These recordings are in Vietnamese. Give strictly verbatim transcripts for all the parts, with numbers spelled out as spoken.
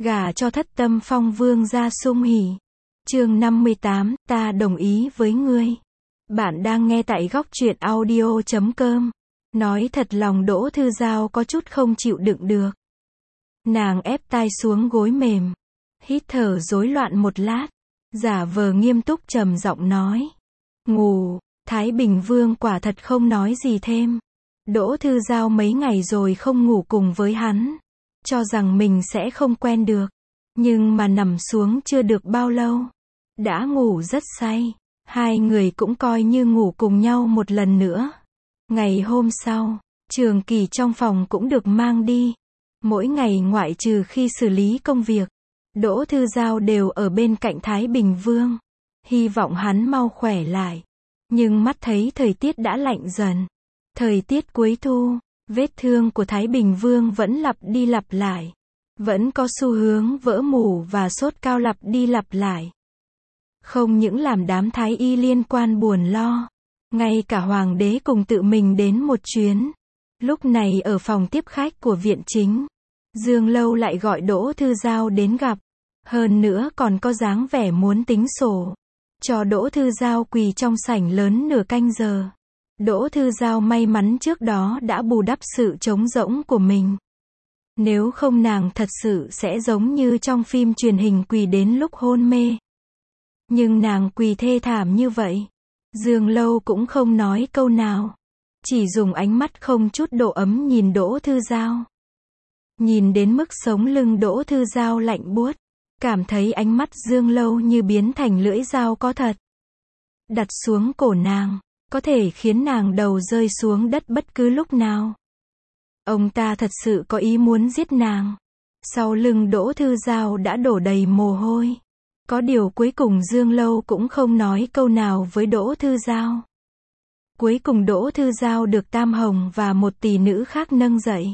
Gả cho thất tâm phong vương gia sung hỉ. Chương năm mươi tám, ta đồng ý với ngươi. Bạn đang nghe tại góc truyện audio chấm com. Nói thật lòng Đỗ Thư Giao có chút không chịu đựng được. Nàng ép tai xuống gối mềm, hít thở rối loạn một lát, giả vờ nghiêm túc trầm giọng nói. Ngủ, Thái Bình Vương quả thật không nói gì thêm. Đỗ Thư Giao mấy ngày rồi không ngủ cùng với hắn, cho rằng mình sẽ không quen được. Nhưng mà nằm xuống chưa được bao lâu, đã ngủ rất say. Hai người cũng coi như ngủ cùng nhau một lần nữa. Ngày hôm sau, Trường Kỳ trong phòng cũng được mang đi. Mỗi ngày ngoại trừ khi xử lý công việc, Đỗ Thư Giao đều ở bên cạnh Thái Bình Vương, hy vọng hắn mau khỏe lại. Nhưng mắt thấy thời tiết đã lạnh dần. Thời tiết cuối thu, vết thương của Thái Bình Vương vẫn lặp đi lặp lại. Vẫn có xu hướng vỡ mủ và sốt cao lặp đi lặp lại. Không những làm đám thái y liên quan buồn lo, ngay cả hoàng đế cùng tự mình đến một chuyến. Lúc này ở phòng tiếp khách của viện chính, Dương Lâu lại gọi Đỗ Thư Giao đến gặp. Hơn nữa còn có dáng vẻ muốn tính sổ, cho Đỗ Thư Giao quỳ trong sảnh lớn nửa canh giờ. Đỗ Thư Giao may mắn trước đó đã bù đắp sự trống rỗng của mình. Nếu không nàng thật sự sẽ giống như trong phim truyền hình quỳ đến lúc hôn mê. Nhưng nàng quỳ thê thảm như vậy, Dương Lâu cũng không nói câu nào, chỉ dùng ánh mắt không chút độ ấm nhìn Đỗ Thư Giao. Nhìn đến mức sống lưng Đỗ Thư Giao lạnh buốt, cảm thấy ánh mắt Dương Lâu như biến thành lưỡi dao có thật. Đặt xuống cổ nàng, có thể khiến nàng đầu rơi xuống đất bất cứ lúc nào. Ông ta thật sự có ý muốn giết nàng. Sau lưng Đỗ Thư Giao đã đổ đầy mồ hôi. Có điều cuối cùng Dương Lâu cũng không nói câu nào với Đỗ Thư Giao. Cuối cùng Đỗ Thư Giao được Tam Hồng và một tỷ nữ khác nâng dậy.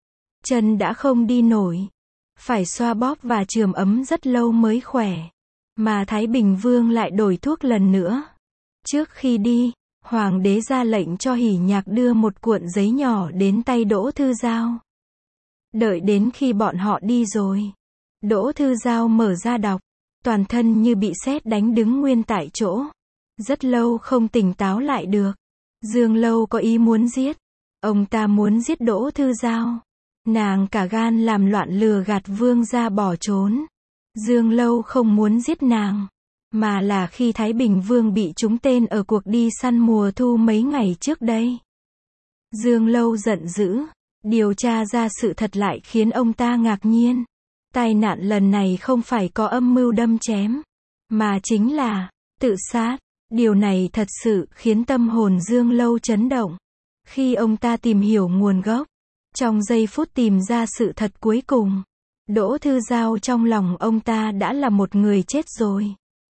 Chân đã không đi nổi, phải xoa bóp và chườm ấm rất lâu mới khỏe. Mà Thái Bình Vương lại đổi thuốc lần nữa. Trước khi đi, Hoàng đế ra lệnh cho Hỉ Nhạc đưa một cuộn giấy nhỏ đến tay Đỗ Thư Giao. Đợi đến khi bọn họ đi rồi, Đỗ Thư Giao mở ra đọc, toàn thân như bị sét đánh đứng nguyên tại chỗ. Rất lâu không tỉnh táo lại được. Dương Lâu có ý muốn giết. Ông ta muốn giết Đỗ Thư Giao. Nàng cả gan làm loạn lừa gạt vương gia bỏ trốn. Dương Lâu không muốn giết nàng, mà là khi Thái Bình Vương bị trúng tên ở cuộc đi săn mùa thu mấy ngày trước đây. Dương Lâu giận dữ, điều tra ra sự thật lại khiến ông ta ngạc nhiên. Tai nạn lần này không phải có âm mưu đâm chém, mà chính là tự sát. Điều này thật sự khiến tâm hồn Dương Lâu chấn động. Khi ông ta tìm hiểu nguồn gốc, trong giây phút tìm ra sự thật cuối cùng, Đỗ Thư Giao trong lòng ông ta đã là một người chết rồi.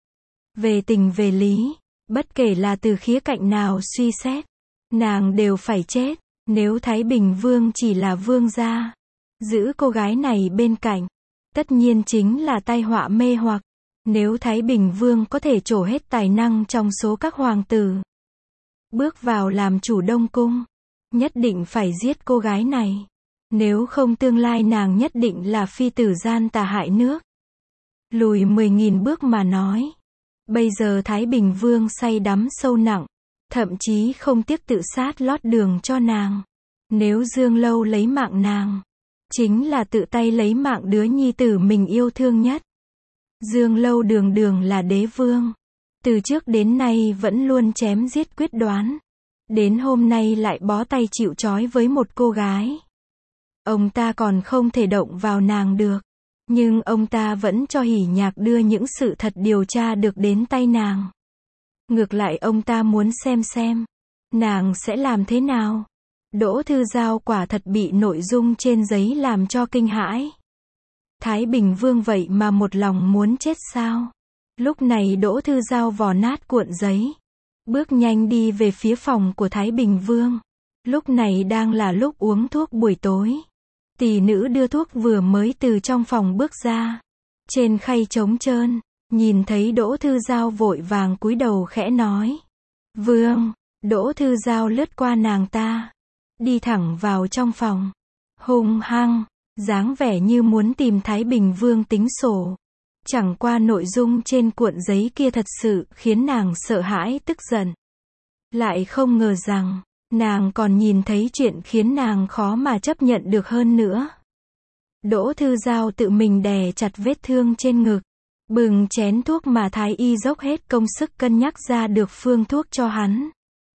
Về tình về lý, bất kể là từ khía cạnh nào suy xét, nàng đều phải chết. Nếu Thái Bình Vương chỉ là vương gia, giữ cô gái này bên cạnh, tất nhiên chính là tai họa mê hoặc. Nếu Thái Bình Vương có thể trổ hết tài năng trong số các hoàng tử, bước vào làm chủ Đông Cung, nhất định phải giết cô gái này. Nếu không tương lai nàng nhất định là phi tử gian tà hại nước. Lùi mười nghìn bước mà nói. Bây giờ Thái Bình Vương say đắm sâu nặng, thậm chí không tiếc tự sát lót đường cho nàng. Nếu Dương Lâu lấy mạng nàng, chính là tự tay lấy mạng đứa nhi tử mình yêu thương nhất. Dương Lâu đường đường là đế vương, từ trước đến nay vẫn luôn chém giết quyết đoán. Đến hôm nay lại bó tay chịu trói với một cô gái. Ông ta còn không thể động vào nàng được. Nhưng ông ta vẫn cho Hỉ Nhạc đưa những sự thật điều tra được đến tay nàng. Ngược lại ông ta muốn xem xem nàng sẽ làm thế nào. Đỗ Thư Giao quả thật bị nội dung trên giấy làm cho kinh hãi. Thái Bình Vương vậy mà một lòng muốn chết sao? Lúc này Đỗ Thư Giao vò nát cuộn giấy, bước nhanh đi về phía phòng của Thái Bình Vương. Lúc này đang là lúc uống thuốc buổi tối. Tỷ nữ đưa thuốc vừa mới từ trong phòng bước ra. Trên khay trống trơn, nhìn thấy Đỗ Thư Giao vội vàng cúi đầu khẽ nói. Vương, Đỗ Thư Giao lướt qua nàng ta, đi thẳng vào trong phòng. Hung hăng, dáng vẻ như muốn tìm Thái Bình Vương tính sổ. Chẳng qua nội dung trên cuộn giấy kia thật sự khiến nàng sợ hãi tức giận. Lại không ngờ rằng, nàng còn nhìn thấy chuyện khiến nàng khó mà chấp nhận được hơn nữa. Đỗ Thư Giao tự mình đè chặt vết thương trên ngực, bừng chén thuốc mà Thái y dốc hết công sức cân nhắc ra được phương thuốc cho hắn.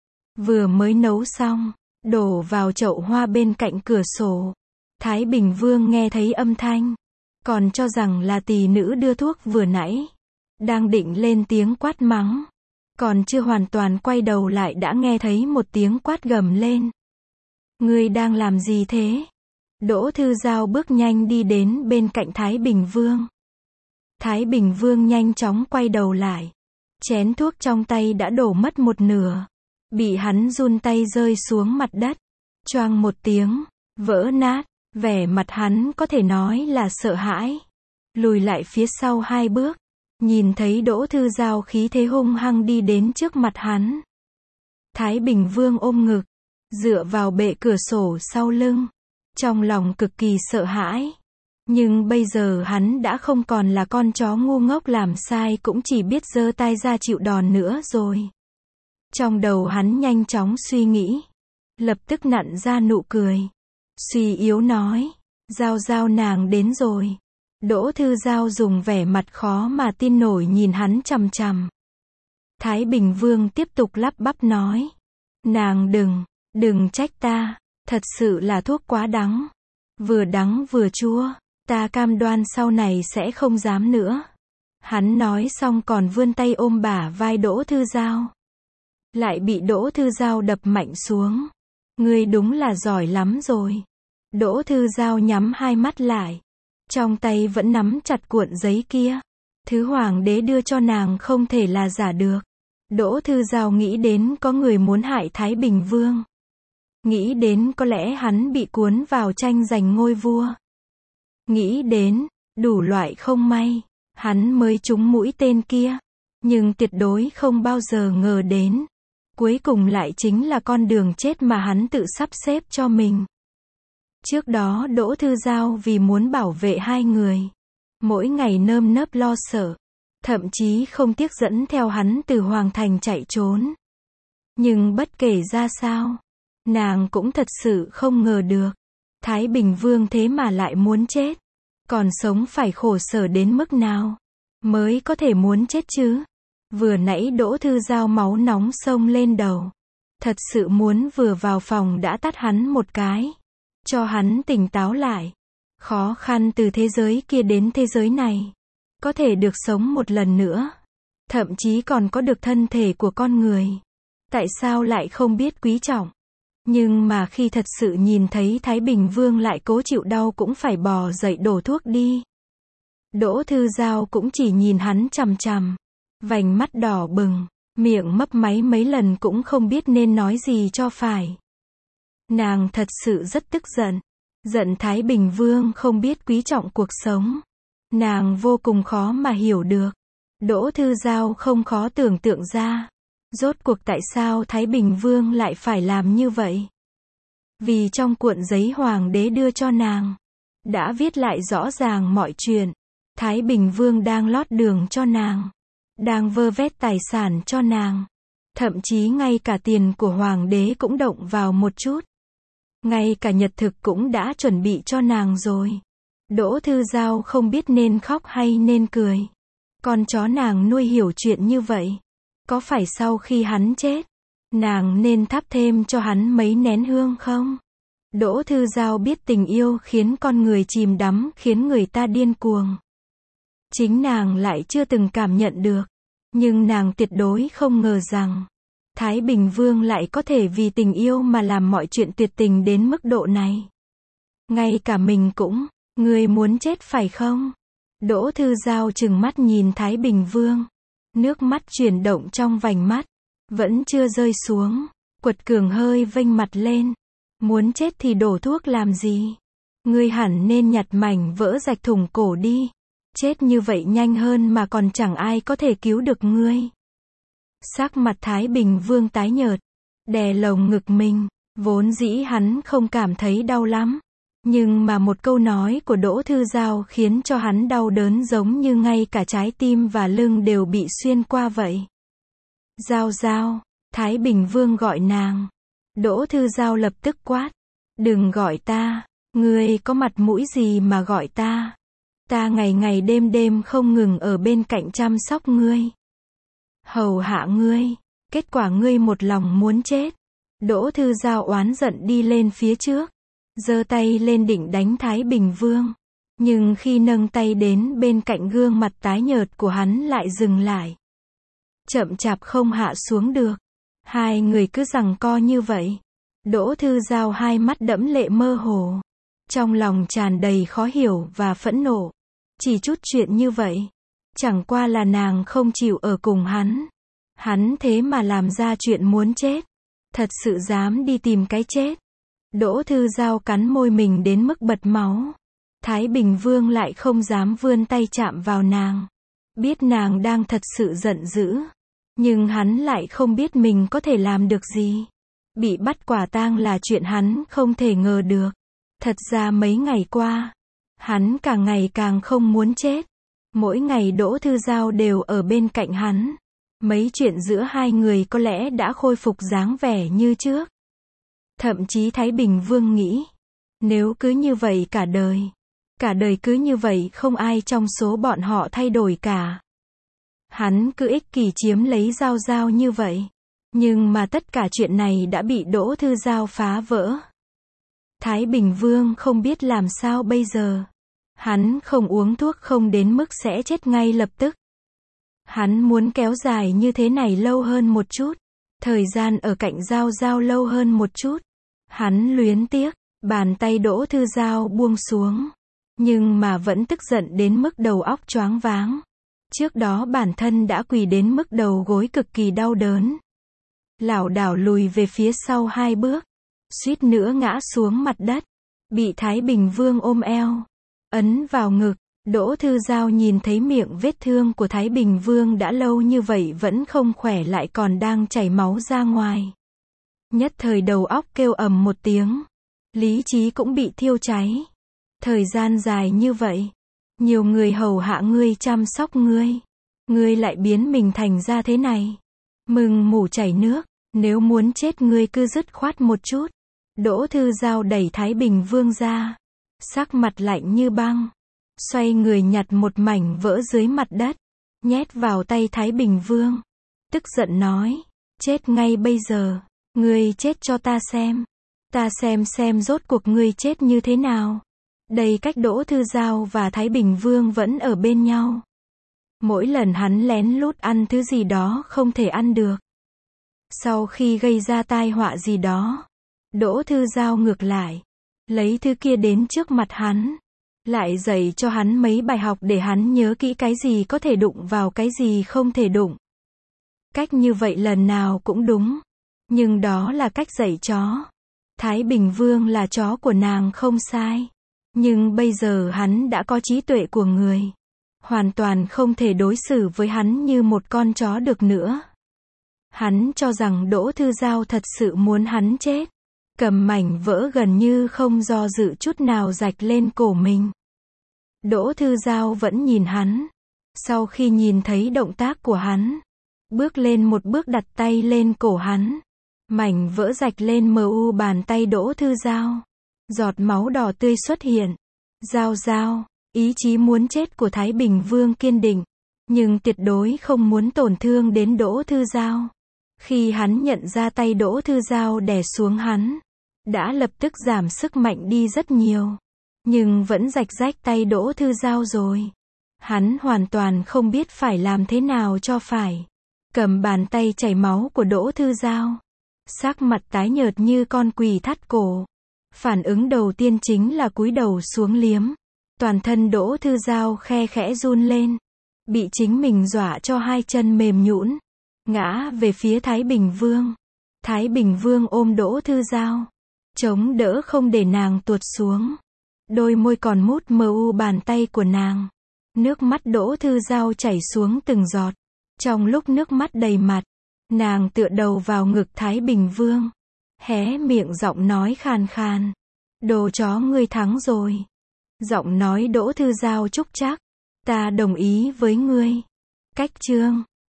Vừa mới nấu xong, đổ vào chậu hoa bên cạnh cửa sổ. Thái Bình Vương nghe thấy âm thanh, còn cho rằng là tỳ nữ đưa thuốc vừa nãy. Đang định lên tiếng quát mắng, còn chưa hoàn toàn quay đầu lại đã nghe thấy một tiếng quát gầm lên. Ngươi đang làm gì thế? Đỗ Thư Giao bước nhanh đi đến bên cạnh Thái Bình Vương. Thái Bình Vương nhanh chóng quay đầu lại. Chén thuốc trong tay đã đổ mất một nửa. Bị hắn run tay rơi xuống mặt đất. Choang một tiếng, vỡ nát. Vẻ mặt hắn có thể nói là sợ hãi. Lùi lại phía sau hai bước. Nhìn thấy Đỗ Thư Giao khí thế hung hăng đi đến trước mặt hắn. Thái Bình Vương ôm ngực, dựa vào bệ cửa sổ sau lưng. Trong lòng cực kỳ sợ hãi. Nhưng bây giờ hắn đã không còn là con chó ngu ngốc làm sai cũng chỉ biết giơ tay ra chịu đòn nữa rồi. Trong đầu hắn nhanh chóng suy nghĩ. Lập tức nặn ra nụ cười. Suy yếu nói. Giao Giao nàng đến rồi. Đỗ Thư Giao dùng vẻ mặt khó mà tin nổi nhìn hắn chằm chằm. Thái Bình Vương tiếp tục lắp bắp nói. Nàng đừng, đừng trách ta. Thật sự là thuốc quá đắng. Vừa đắng vừa chua. Ta cam đoan sau này sẽ không dám nữa. Hắn nói xong còn vươn tay ôm bả vai Đỗ Thư Giao. Lại bị Đỗ Thư Giao đập mạnh xuống. Ngươi đúng là giỏi lắm rồi. Đỗ Thư Giao nhắm hai mắt lại. Trong tay vẫn nắm chặt cuộn giấy kia. Thứ hoàng đế đưa cho nàng không thể là giả được. Đỗ Thư Giao nghĩ đến có người muốn hại Thái Bình Vương. Nghĩ đến có lẽ hắn bị cuốn vào tranh giành ngôi vua. Nghĩ đến, đủ loại không may, hắn mới trúng mũi tên kia. Nhưng tuyệt đối không bao giờ ngờ đến. Cuối cùng lại chính là con đường chết mà hắn tự sắp xếp cho mình. Trước đó Đỗ Thư Giao vì muốn bảo vệ hai người. Mỗi ngày nơm nớp lo sợ. Thậm chí không tiếc dẫn theo hắn từ Hoàng Thành chạy trốn. Nhưng bất kể ra sao, nàng cũng thật sự không ngờ được. Thái Bình Vương thế mà lại muốn chết. Còn sống phải khổ sở đến mức nào mới có thể muốn chết chứ. Vừa nãy Đỗ Thư Giao máu nóng xông lên đầu. Thật sự muốn vừa vào phòng đã tát hắn một cái. Cho hắn tỉnh táo lại. Khó khăn từ thế giới kia đến thế giới này. Có thể được sống một lần nữa. Thậm chí còn có được thân thể của con người. Tại sao lại không biết quý trọng? Nhưng mà khi thật sự nhìn thấy Thái Bình Vương lại cố chịu đau cũng phải bò dậy đổ thuốc đi. Đỗ Thư Giao cũng chỉ nhìn hắn chằm chằm. Vành mắt đỏ bừng, miệng mấp máy mấy lần cũng không biết nên nói gì cho phải. Nàng thật sự rất tức giận. Giận Thái Bình Vương không biết quý trọng cuộc sống. Nàng vô cùng khó mà hiểu được. Đỗ Thư Giao không khó tưởng tượng ra. Rốt cuộc tại sao Thái Bình Vương lại phải làm như vậy? Vì trong cuộn giấy hoàng đế đưa cho nàng, đã viết lại rõ ràng mọi chuyện. Thái Bình Vương đang lót đường cho nàng. Đang vơ vét tài sản cho nàng. Thậm chí ngay cả tiền của hoàng đế cũng động vào một chút. Ngay cả nhật thực cũng đã chuẩn bị cho nàng rồi. Đỗ Thư Giao không biết nên khóc hay nên cười. Con chó nàng nuôi hiểu chuyện như vậy. Có phải sau khi hắn chết, nàng nên thắp thêm cho hắn mấy nén hương không? Đỗ Thư Giao biết tình yêu khiến con người chìm đắm, khiến người ta điên cuồng. Chính nàng lại chưa từng cảm nhận được. Nhưng nàng tuyệt đối không ngờ rằng Thái Bình Vương lại có thể vì tình yêu mà làm mọi chuyện tuyệt tình đến mức độ này. Ngay cả mình cũng, ngươi muốn chết phải không? Đỗ Thư Giao trừng mắt nhìn Thái Bình Vương. Nước mắt chuyển động trong vành mắt. Vẫn chưa rơi xuống. Quật cường hơi vênh mặt lên. Muốn chết thì đổ thuốc làm gì? Ngươi hẳn nên nhặt mảnh vỡ rạch thủng cổ đi. Chết như vậy nhanh hơn mà còn chẳng ai có thể cứu được ngươi. Sắc mặt Thái Bình Vương tái nhợt. Đè lồng ngực mình. Vốn dĩ hắn không cảm thấy đau lắm. Nhưng mà một câu nói của Đỗ Thư Giao khiến cho hắn đau đớn giống như ngay cả trái tim và lưng đều bị xuyên qua vậy. Giao Giao, Thái Bình Vương gọi nàng. Đỗ Thư Giao lập tức quát. Đừng gọi ta, ngươi có mặt mũi gì mà gọi ta. Ta ngày ngày đêm đêm không ngừng ở bên cạnh chăm sóc ngươi, hầu hạ ngươi, kết quả ngươi một lòng muốn chết. Đỗ Thư Giao oán giận đi lên phía trước, giơ tay lên định đánh Thái Bình Vương. Nhưng khi nâng tay đến bên cạnh gương mặt tái nhợt của hắn lại dừng lại. Chậm chạp không hạ xuống được. Hai người cứ giằng co như vậy. Đỗ Thư Giao hai mắt đẫm lệ mơ hồ. Trong lòng tràn đầy khó hiểu và phẫn nộ. Chỉ chút chuyện như vậy. Chẳng qua là nàng không chịu ở cùng hắn. Hắn thế mà làm ra chuyện muốn chết. Thật sự dám đi tìm cái chết. Đỗ Thư Giao cắn môi mình đến mức bật máu. Thái Bình Vương lại không dám vươn tay chạm vào nàng. Biết nàng đang thật sự giận dữ. Nhưng hắn lại không biết mình có thể làm được gì. Bị bắt quả tang là chuyện hắn không thể ngờ được. Thật ra mấy ngày qua, hắn càng ngày càng không muốn chết. Mỗi ngày Đỗ Thư Giao đều ở bên cạnh hắn. Mấy chuyện giữa hai người có lẽ đã khôi phục dáng vẻ như trước. Thậm chí Thái Bình Vương nghĩ, nếu cứ như vậy cả đời, cả đời cứ như vậy không ai trong số bọn họ thay đổi cả. Hắn cứ ích kỷ chiếm lấy Giao Giao như vậy. Nhưng mà tất cả chuyện này đã bị Đỗ Thư Giao phá vỡ. Thái Bình Vương không biết làm sao bây giờ. Hắn không uống thuốc không đến mức sẽ chết ngay lập tức. Hắn muốn kéo dài như thế này lâu hơn một chút. Thời gian ở cạnh Giao Giao lâu hơn một chút. Hắn luyến tiếc. Bàn tay Đỗ Thư Giao buông xuống. Nhưng mà vẫn tức giận đến mức đầu óc choáng váng. Trước đó bản thân đã quỳ đến mức đầu gối cực kỳ đau đớn. Lảo đảo lùi về phía sau hai bước. Suýt nữa ngã xuống mặt đất. Bị Thái Bình Vương ôm eo. Ấn vào ngực. Đỗ Thư Giao nhìn thấy miệng vết thương của Thái Bình Vương đã lâu như vậy vẫn không khỏe lại còn đang chảy máu ra ngoài. Nhất thời đầu óc kêu ầm một tiếng. Lý trí cũng bị thiêu cháy. Thời gian dài như vậy. Nhiều người hầu hạ ngươi chăm sóc ngươi. Ngươi lại biến mình thành ra thế này. Mừng mủ chảy nước. Nếu muốn chết ngươi cứ dứt khoát một chút. Đỗ Thư Giao đẩy Thái Bình Vương ra. Sắc mặt lạnh như băng. Xoay người nhặt một mảnh vỡ dưới mặt đất. Nhét vào tay Thái Bình Vương. Tức giận nói. Chết ngay bây giờ. Ngươi chết cho ta xem. Ta xem xem rốt cuộc ngươi chết như thế nào. Đây cách Đỗ Thư Giao và Thái Bình Vương vẫn ở bên nhau. Mỗi lần hắn lén lút ăn thứ gì đó không thể ăn được. Sau khi gây ra tai họa gì đó, Đỗ Thư Giao ngược lại, lấy thứ kia đến trước mặt hắn, lại dạy cho hắn mấy bài học để hắn nhớ kỹ cái gì có thể đụng vào cái gì không thể đụng. Cách như vậy lần nào cũng đúng, nhưng đó là cách dạy chó. Thái Bình Vương là chó của nàng không sai, nhưng bây giờ hắn đã có trí tuệ của người, hoàn toàn không thể đối xử với hắn như một con chó được nữa. Hắn cho rằng Đỗ Thư Giao thật sự muốn hắn chết. Cầm mảnh vỡ gần như không do dự chút nào rạch lên cổ mình. Đỗ Thư Giao vẫn nhìn hắn. Sau khi nhìn thấy động tác của hắn, bước lên một bước đặt tay lên cổ hắn. Mảnh vỡ rạch lên mờ u bàn tay Đỗ Thư Giao. Giọt máu đỏ tươi xuất hiện. Giao Giao, ý chí muốn chết của Thái Bình Vương kiên định, nhưng tuyệt đối không muốn tổn thương đến Đỗ Thư Giao. Khi hắn nhận ra tay Đỗ Thư Giao đè xuống hắn, đã lập tức giảm sức mạnh đi rất nhiều. Nhưng vẫn rạch rách tay Đỗ Thư Giao rồi. Hắn hoàn toàn không biết phải làm thế nào cho phải. Cầm bàn tay chảy máu của Đỗ Thư Giao. Sắc mặt tái nhợt như con quỳ thắt cổ. Phản ứng đầu tiên chính là cúi đầu xuống liếm. Toàn thân Đỗ Thư Giao khe khẽ run lên. Bị chính mình dọa cho hai chân mềm nhũn, ngã về phía Thái Bình Vương. Thái Bình Vương ôm Đỗ Thư Giao, chống đỡ không để nàng tuột xuống. Đôi môi còn mút mờ u bàn tay của nàng. Nước mắt Đỗ Thư Giao chảy xuống từng giọt. Trong lúc nước mắt đầy mặt, nàng tựa đầu vào ngực Thái Bình Vương, hé miệng giọng nói khàn khàn. Đồ chó ngươi thắng rồi. Giọng nói Đỗ Thư Giao trúc trắc. Ta đồng ý với ngươi. Cách chương